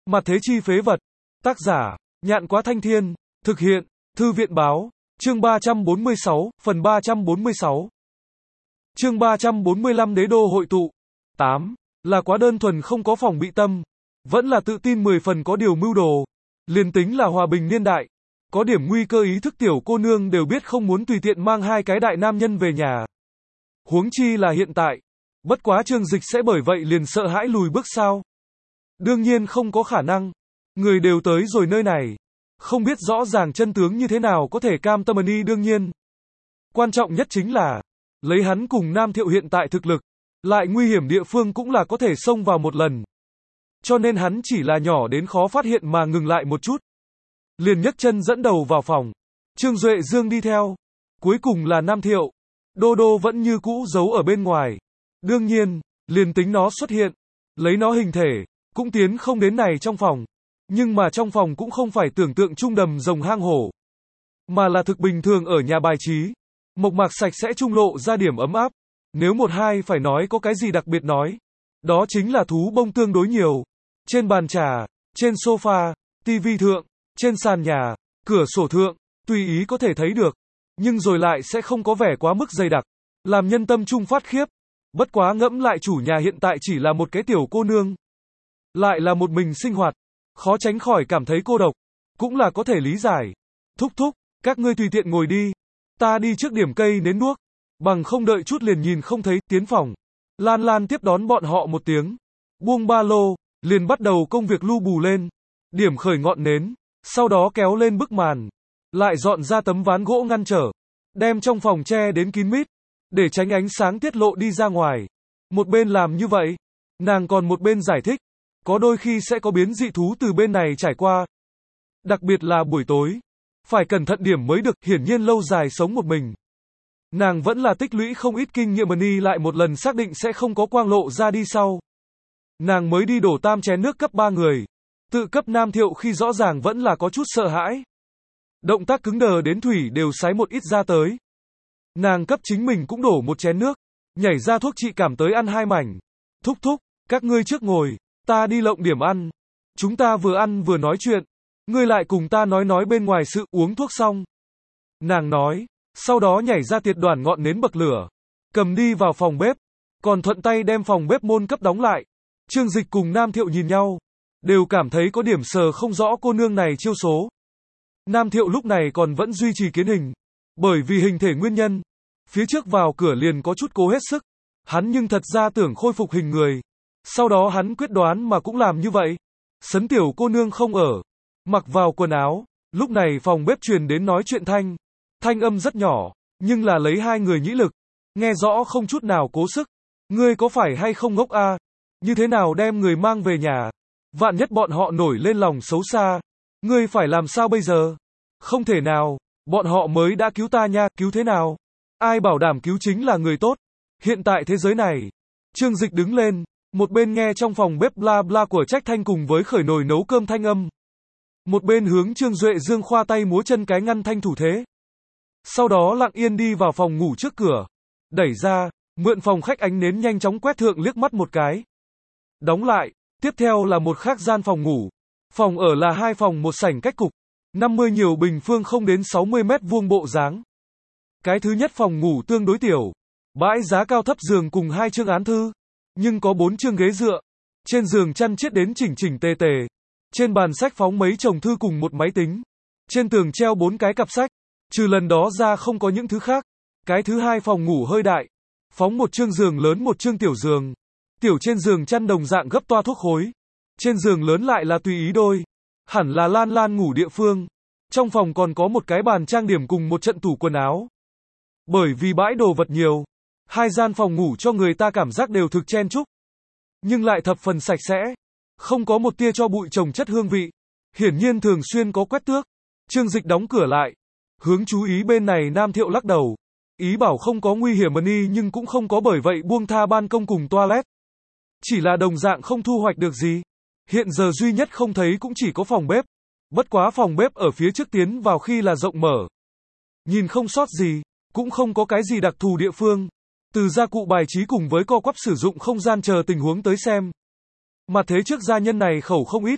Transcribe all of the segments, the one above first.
Mặt thế chi phế vật. Tác giả, Nhạn Quá Thanh Thiên. Thực hiện, Thư viện Báo. Chương 346, phần 346. Chương 345 Đế đô hội tụ. 8. Là quá đơn thuần không có phòng bị tâm. Vẫn là tự tin 10 phần có điều mưu đồ. Liền tính là hòa bình niên đại. Có điểm nguy cơ ý thức tiểu cô nương đều biết không muốn tùy tiện mang hai cái đại nam nhân về nhà. Huống chi là hiện tại. Bất quá Trương Dịch sẽ bởi vậy liền sợ hãi lùi bước sao? Đương nhiên không có khả năng. Người đều tới rồi nơi này. Không biết rõ ràng chân tướng như thế nào có thể cam tâm y đương nhiên. Quan trọng nhất chính là, lấy hắn cùng Nam Thiệu hiện tại thực lực, lại nguy hiểm địa phương cũng là có thể xông vào một lần. Cho nên hắn chỉ là nhỏ đến khó phát hiện mà ngừng lại một chút. Liền nhấc chân dẫn đầu vào phòng. Trương Duệ Dương đi theo. Cuối cùng là Nam Thiệu. Đô đô vẫn như cũ giấu ở bên ngoài. Đương nhiên, liền tính nó xuất hiện, lấy nó hình thể, cũng tiến không đến này trong phòng. Nhưng mà trong phòng cũng không phải tưởng tượng trung đầm rồng hang hổ, mà là thực bình thường ở nhà bài trí. Mộc mạc sạch sẽ trung lộ ra điểm ấm áp. Nếu một hai phải nói có cái gì đặc biệt nói, đó chính là thú bông tương đối nhiều. Trên bàn trà, trên sofa, tivi thượng, trên sàn nhà, cửa sổ thượng, tùy ý có thể thấy được. Nhưng rồi lại sẽ không có vẻ quá mức dày đặc, làm nhân tâm trung phát khiếp. Bất quá ngẫm lại chủ nhà hiện tại chỉ là một cái tiểu cô nương, lại là một mình sinh hoạt, khó tránh khỏi cảm thấy cô độc, cũng là có thể lý giải. Thúc thúc, các ngươi tùy tiện ngồi đi, ta đi trước điểm cây nến đuốc, bằng không đợi chút liền nhìn không thấy, tiến phòng. Lan Lan tiếp đón bọn họ một tiếng, buông ba lô, liền bắt đầu công việc lu bù lên, điểm khởi ngọn nến, sau đó kéo lên bức màn, lại dọn ra tấm ván gỗ ngăn trở, đem trong phòng che đến kín mít, để tránh ánh sáng tiết lộ đi ra ngoài. Một bên làm như vậy, nàng còn một bên giải thích, có đôi khi sẽ có biến dị thú từ bên này trải qua. Đặc biệt là buổi tối, phải cẩn thận điểm mới được, hiển nhiên lâu dài sống một mình. Nàng vẫn là tích lũy không ít kinh nghiệm y lại một lần xác định sẽ không có quang lộ ra đi sau. Nàng mới đi đổ tam chén nước cấp 3 người. Tự cấp Nam Thiệu khi rõ ràng vẫn là có chút sợ hãi. Động tác cứng đờ đến thủy đều sái một ít ra tới. Nàng cấp chính mình cũng đổ một chén nước, nhảy ra thuốc trị cảm tới ăn 2 mảnh. Thúc thúc, các ngươi trước ngồi, ta đi lộng điểm ăn. Chúng ta vừa ăn vừa nói chuyện, ngươi lại cùng ta nói bên ngoài sự, uống thuốc xong. Nàng nói, sau đó nhảy ra tiệt đoàn ngọn nến bậc lửa, cầm đi vào phòng bếp, còn thuận tay đem phòng bếp môn cấp đóng lại. Trương Dịch cùng Nam Thiệu nhìn nhau, đều cảm thấy có điểm sờ không rõ cô nương này chiêu số. Nam Thiệu lúc này còn vẫn duy trì kiến hình, bởi vì hình thể nguyên nhân, phía trước vào cửa liền có chút cố hết sức. Hắn nhưng thật ra tưởng khôi phục hình người. Sau đó hắn quyết đoán mà cũng làm như vậy. Sấn tiểu cô nương không ở, mặc vào quần áo, lúc này phòng bếp truyền đến nói chuyện thanh. Thanh âm rất nhỏ, nhưng là lấy hai người nhĩ lực, nghe rõ không chút nào cố sức. Ngươi có phải hay không ngốc a? Như thế nào đem người mang về nhà? Vạn nhất bọn họ nổi lên lòng xấu xa, ngươi phải làm sao bây giờ? Không thể nào, bọn họ mới đã cứu ta nha, cứu thế nào? Ai bảo đảm cứu chính là người tốt? Hiện tại thế giới này. Trương Dịch đứng lên, một bên nghe trong phòng bếp bla bla của Trách Thanh cùng với khởi nồi nấu cơm thanh âm. Một bên hướng Trương Duệ Dương khoa tay múa chân cái ngăn thanh thủ thế. Sau đó lặng yên đi vào phòng ngủ trước cửa. Đẩy ra, mượn phòng khách ánh nến nhanh chóng quét thượng liếc mắt một cái. Đóng lại, tiếp theo là một khác gian phòng ngủ. Phòng ở là 2 phòng một sảnh cách cục. 50 nhiều bình phương không đến 60 mét vuông bộ dáng. Cái thứ nhất phòng ngủ tương đối tiểu. Bãi giá cao thấp giường cùng 2 chương án thư. Nhưng có 4 chương ghế dựa. Trên giường chăn chiết đến chỉnh chỉnh tề tề. Trên bàn sách phóng mấy chồng thư cùng một máy tính. Trên tường treo 4 cái cặp sách. Trừ lần đó ra không có những thứ khác. Cái thứ hai phòng ngủ hơi đại. Phóng một chương giường lớn một chương tiểu giường. Tiểu trên giường chăn đồng dạng gấp toa thuốc khối. Trên giường lớn lại là tùy ý đôi. Hẳn là Lan Lan ngủ địa phương. Trong phòng còn có một cái bàn trang điểm cùng một trận tủ quần áo. Bởi vì bãi đồ vật nhiều, 2 gian phòng ngủ cho người ta cảm giác đều thực chen chúc, nhưng lại thập phần sạch sẽ, không có một tia cho bụi chồng chất hương vị, hiển nhiên thường xuyên có quét tước. Trương Dịch đóng cửa lại, hướng chú ý bên này Nam Thiệu lắc đầu, ý bảo không có nguy hiểm y nhưng cũng không có bởi vậy buông tha ban công cùng toilet. Chỉ là đồng dạng không thu hoạch được gì. Hiện giờ duy nhất không thấy cũng chỉ có phòng bếp. Bất quá phòng bếp ở phía trước tiến vào khi là rộng mở. Nhìn không sót gì, cũng không có cái gì đặc thù địa phương. Từ gia cụ bài trí cùng với co quắp sử dụng không gian chờ tình huống tới xem. Mà thế trước gia nhân này khẩu không ít.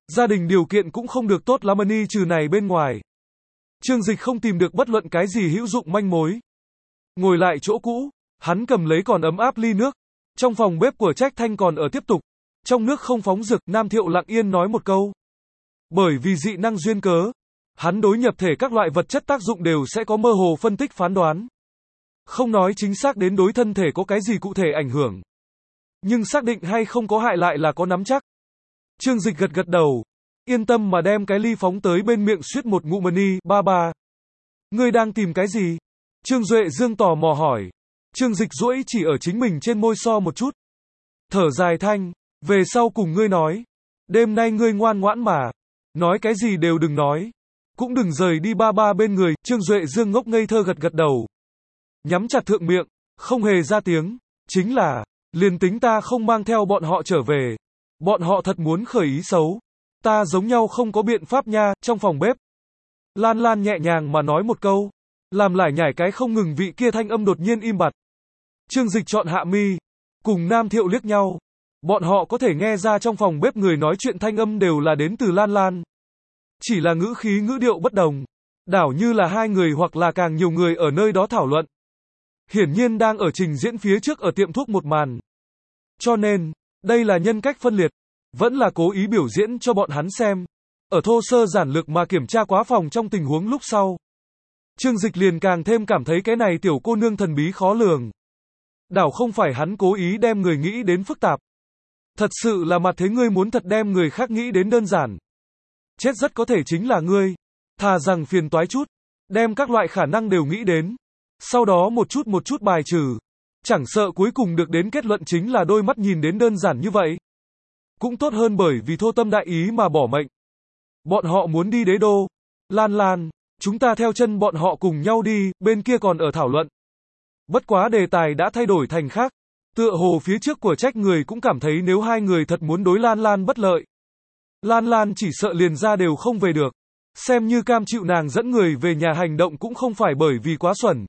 Gia đình điều kiện cũng không được tốt lắm trừ này bên ngoài. Trương Dịch không tìm được bất luận cái gì hữu dụng manh mối. Ngồi lại chỗ cũ, hắn cầm lấy còn ấm áp ly nước. Trong phòng bếp của Trách Thanh còn ở tiếp tục. Trong nước không phóng rực, Nam Thiệu lặng yên nói một câu. Bởi vì dị năng duyên cớ, hắn đối nhập thể các loại vật chất tác dụng đều sẽ có mơ hồ phân tích phán đoán. Không nói chính xác đến đối thân thể có cái gì cụ thể ảnh hưởng. Nhưng xác định hay không có hại lại là có nắm chắc. Trương Dịch gật gật đầu. Yên tâm mà đem cái ly phóng tới bên miệng suýt một ngụm ba. Ngươi đang tìm cái gì? Trương Duệ Dương tò mò hỏi. Trương Dịch duỗi chỉ ở chính mình trên môi so một chút. Thở dài thanh. Về sau cùng ngươi nói. Đêm nay ngươi ngoan ngoãn mà. Nói cái gì đều đừng nói. Cũng đừng rời đi ba bên người. Trương Duệ Dương ngốc ngây thơ gật gật đầu. Nhắm chặt thượng miệng. Không hề ra tiếng. Chính là. Liền tính ta không mang theo bọn họ trở về. Bọn họ thật muốn khởi ý xấu. Ta giống nhau không có biện pháp nha. Trong phòng bếp. Lan Lan nhẹ nhàng mà nói một câu. Làm lải nhải cái không ngừng vị kia thanh âm đột nhiên im bặt. Trương Dịch chọn hạ mi. Cùng Nam Thiệu liếc nhau. Bọn họ có thể nghe ra trong phòng bếp người nói chuyện thanh âm đều là đến từ Lan Lan. Chỉ là ngữ khí ngữ điệu bất đồng. Đảo như là hai người hoặc là càng nhiều người ở nơi đó thảo luận. Hiển nhiên đang ở trình diễn phía trước ở tiệm thuốc một màn. Cho nên, đây là nhân cách phân liệt. Vẫn là cố ý biểu diễn cho bọn hắn xem. Ở thô sơ giản lược mà kiểm tra quá phòng trong tình huống lúc sau. Trương Dịch liền càng thêm cảm thấy cái này tiểu cô nương thần bí khó lường. Đảo không phải hắn cố ý đem người nghĩ đến phức tạp. Thật sự là mặt thế ngươi muốn thật đem người khác nghĩ đến đơn giản. Chết rất có thể chính là ngươi. Thà rằng phiền toái chút. Đem các loại khả năng đều nghĩ đến. Sau đó một chút bài trừ. Chẳng sợ cuối cùng được đến kết luận chính là đôi mắt nhìn đến đơn giản như vậy. Cũng tốt hơn bởi vì thô tâm đại ý mà bỏ mệnh. Bọn họ muốn đi đế đô. Lan Lan, chúng ta theo chân bọn họ cùng nhau đi, bên kia còn ở thảo luận. Bất quá đề tài đã thay đổi thành khác. Tựa hồ phía trước của Trách người cũng cảm thấy nếu hai người thật muốn đối Lan Lan bất lợi. Lan Lan chỉ sợ liền ra đều không về được. Xem như cam chịu nàng dẫn người về nhà hành động cũng không phải bởi vì quá xuẩn.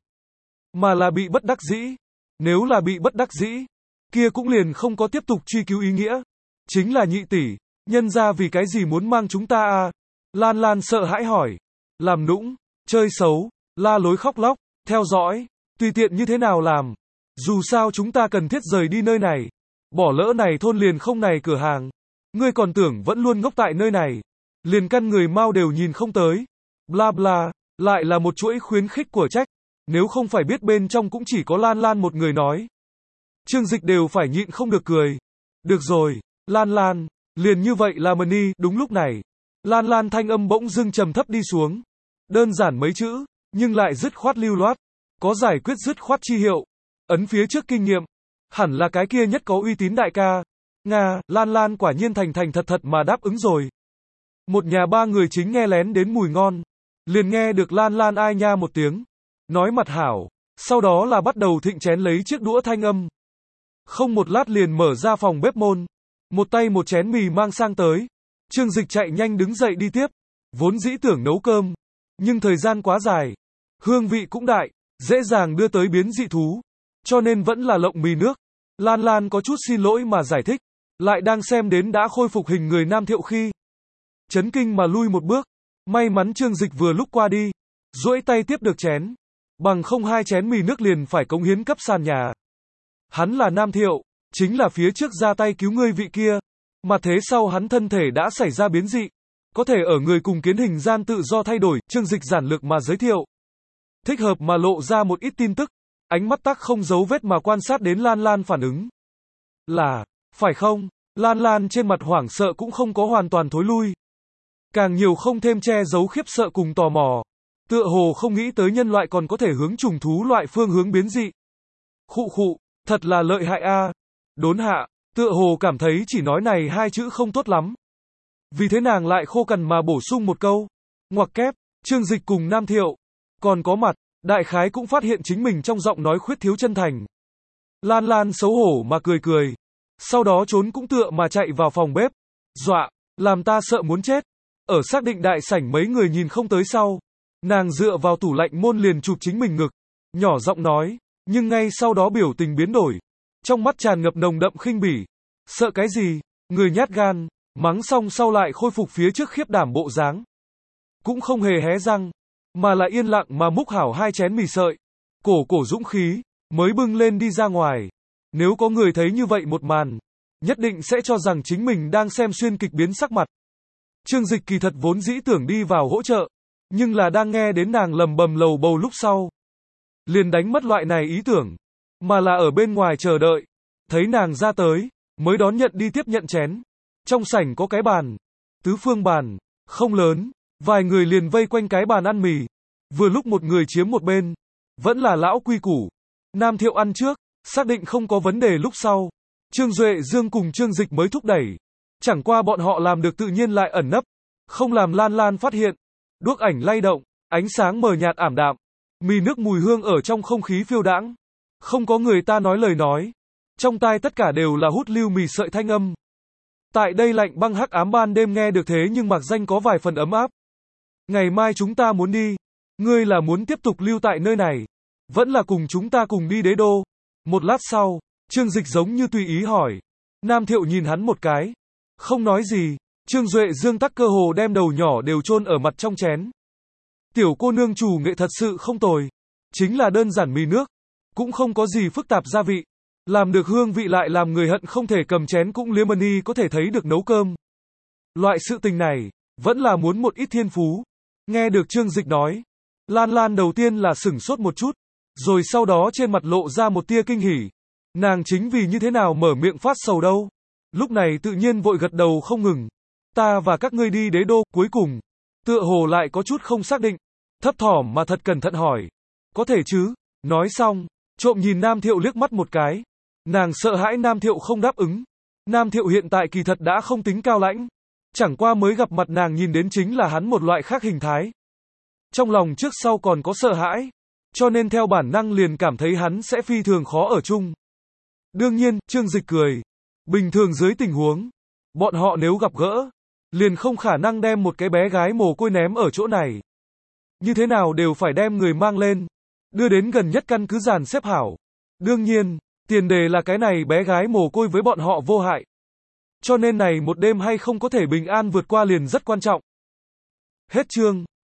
Mà là bị bất đắc dĩ. Nếu là bị bất đắc dĩ, kia cũng liền không có tiếp tục truy cứu ý nghĩa. Chính là nhị tỷ, nhân ra vì cái gì muốn mang chúng ta à? Lan Lan sợ hãi hỏi. Làm nũng, chơi xấu, la lối khóc lóc, theo dõi, tùy tiện như thế nào làm. Dù sao chúng ta cần thiết rời đi nơi này. Bỏ lỡ này thôn liền không này cửa hàng. Ngươi còn tưởng vẫn luôn ngốc tại nơi này. Liền căn người mau đều nhìn không tới. Bla bla, lại là một chuỗi khuyến khích của Trách. Nếu không phải biết bên trong cũng chỉ có Lan Lan một người nói. Trương Dịch đều phải nhịn không được cười. Được rồi, Lan Lan, liền như vậy là Mani. Đúng lúc này, Lan Lan thanh âm bỗng dưng trầm thấp đi xuống. Đơn giản mấy chữ, nhưng lại dứt khoát lưu loát. Có giải quyết dứt khoát chi hiệu. Ấn phía trước kinh nghiệm. Hẳn là cái kia nhất có uy tín đại ca. Nga, Lan Lan quả nhiên thành thật mà đáp ứng rồi. Một nhà ba người chính nghe lén đến mùi ngon. Liền nghe được Lan Lan ai nha một tiếng. Nói mặt hảo. Sau đó là bắt đầu thịnh chén lấy chiếc đũa thanh âm. Không một lát liền mở ra phòng bếp môn. Một tay một chén mì mang sang tới. Trương Dịch chạy nhanh đứng dậy đi tiếp. Vốn dĩ tưởng nấu cơm. Nhưng thời gian quá dài. Hương vị cũng đại. Dễ dàng đưa tới biến dị thú. Cho nên vẫn là lộng mì nước. Lan Lan có chút xin lỗi mà giải thích. Lại đang xem đến đã khôi phục hình người Nam Thiệu khi. Chấn kinh mà lui một bước. May mắn Trương Dịch vừa lúc qua đi. Duỗi tay tiếp được chén. Bằng không hai chén mì nước liền phải cống hiến cấp sàn nhà. Hắn là Nam Thiệu. Chính là phía trước ra tay cứu ngươi vị kia. Mà thế sau hắn thân thể đã xảy ra biến dị. Có thể ở người cùng kiến hình gian tự do thay đổi. Trương Dịch giản lược mà giới thiệu. Thích hợp mà lộ ra một ít tin tức. Ánh mắt tắc không giấu vết mà quan sát đến Lan Lan phản ứng. Là, phải không? Lan Lan trên mặt hoảng sợ cũng không có hoàn toàn thối lui. Càng nhiều không thêm che giấu khiếp sợ cùng tò mò. Tựa hồ không nghĩ tới nhân loại còn có thể hướng trùng thú loại phương hướng biến dị. Khụ, thật là lợi hại a. Đốn hạ, tựa hồ cảm thấy chỉ nói này hai chữ không tốt lắm. Vì thế nàng lại khô cằn mà bổ sung một câu. Ngoặc kép, Trương Dịch cùng Nam Thiệu. Còn có mặt, đại khái cũng phát hiện chính mình trong giọng nói khuyết thiếu chân thành. Lan Lan xấu hổ mà cười. Sau đó trốn cũng tựa mà chạy vào phòng bếp. Dọa, làm ta sợ muốn chết. Ở xác định đại sảnh mấy người nhìn không tới sau. Nàng dựa vào tủ lạnh môn liền chụp chính mình ngực. Nhỏ giọng nói, nhưng ngay sau đó biểu tình biến đổi. Trong mắt tràn ngập nồng đậm khinh bỉ. Sợ cái gì? Người nhát gan. Mắng xong sau lại khôi phục phía trước khiếp đảm bộ dáng. Cũng không hề hé răng, mà là yên lặng mà múc hảo 2 chén mì sợi. Cổ dũng khí, mới bưng lên đi ra ngoài. Nếu có người thấy như vậy một màn, nhất định sẽ cho rằng chính mình đang xem xuyên kịch biến sắc mặt. Trương Dịch kỳ thật vốn dĩ tưởng đi vào hỗ trợ, nhưng là đang nghe đến nàng lầm bầm lầu bầu lúc sau. Liền đánh mất loại này ý tưởng, mà là ở bên ngoài chờ đợi. Thấy nàng ra tới, mới đón nhận đi tiếp nhận chén. Trong sảnh có cái bàn, tứ phương bàn, không lớn, vài người liền vây quanh cái bàn ăn mì. Vừa lúc một người chiếm một bên, vẫn là lão quy củ. Nam Thiệu ăn trước, xác định không có vấn đề lúc sau. Trương Duệ Dương cùng Trương Dịch mới thúc đẩy. Chẳng qua bọn họ làm được tự nhiên lại ẩn nấp, không làm Lan Lan phát hiện. Đuốc ảnh lay động, ánh sáng mờ nhạt ảm đạm. Mì nước mùi hương ở trong không khí phiêu đãng. Không có người ta nói lời nói. Trong tai tất cả đều là hút lưu mì sợi thanh âm. Tại đây lạnh băng hắc ám ban đêm nghe được thế nhưng mặc danh có vài phần ấm áp. Ngày mai chúng ta muốn đi. Ngươi là muốn tiếp tục lưu tại nơi này, vẫn là cùng chúng ta cùng đi đế đô? Một lát sau, Trương Dịch giống như tùy ý hỏi. Nam Thiệu nhìn hắn một cái, không nói gì. Trương Duệ Dương tắc cơ hồ đem đầu nhỏ đều chôn ở mặt trong chén. Tiểu cô nương chủ nghệ thật sự không tồi, chính là đơn giản mì nước, cũng không có gì phức tạp gia vị, làm được hương vị lại làm người hận không thể cầm chén cũng liếm mani có thể thấy được nấu cơm. Loại sự tình này, vẫn là muốn một ít thiên phú. Nghe được Trương Dịch nói, Lan Lan đầu tiên là sửng sốt một chút, rồi sau đó trên mặt lộ ra một tia kinh hỉ. Nàng chính vì như thế nào mở miệng phát sầu đâu. Lúc này tự nhiên vội gật đầu không ngừng. Ta và các ngươi đi đế đô, cuối cùng. Tựa hồ lại có chút không xác định. Thấp thỏm mà thật cẩn thận hỏi. Có thể chứ? Nói xong, trộm nhìn Nam Thiệu liếc mắt một cái. Nàng sợ hãi Nam Thiệu không đáp ứng. Nam Thiệu hiện tại kỳ thật đã không tính cao lãnh. Chẳng qua mới gặp mặt nàng nhìn đến chính là hắn một loại khác hình thái. Trong lòng trước sau còn có sợ hãi, cho nên theo bản năng liền cảm thấy hắn sẽ phi thường khó ở chung. Đương nhiên, Trương Dịch cười. Bình thường dưới tình huống, bọn họ nếu gặp gỡ, liền không khả năng đem một cái bé gái mồ côi ném ở chỗ này. Như thế nào đều phải đem người mang lên, đưa đến gần nhất căn cứ dàn xếp hảo. Đương nhiên, tiền đề là cái này bé gái mồ côi với bọn họ vô hại. Cho nên này một đêm hay không có thể bình an vượt qua liền rất quan trọng. Hết chương.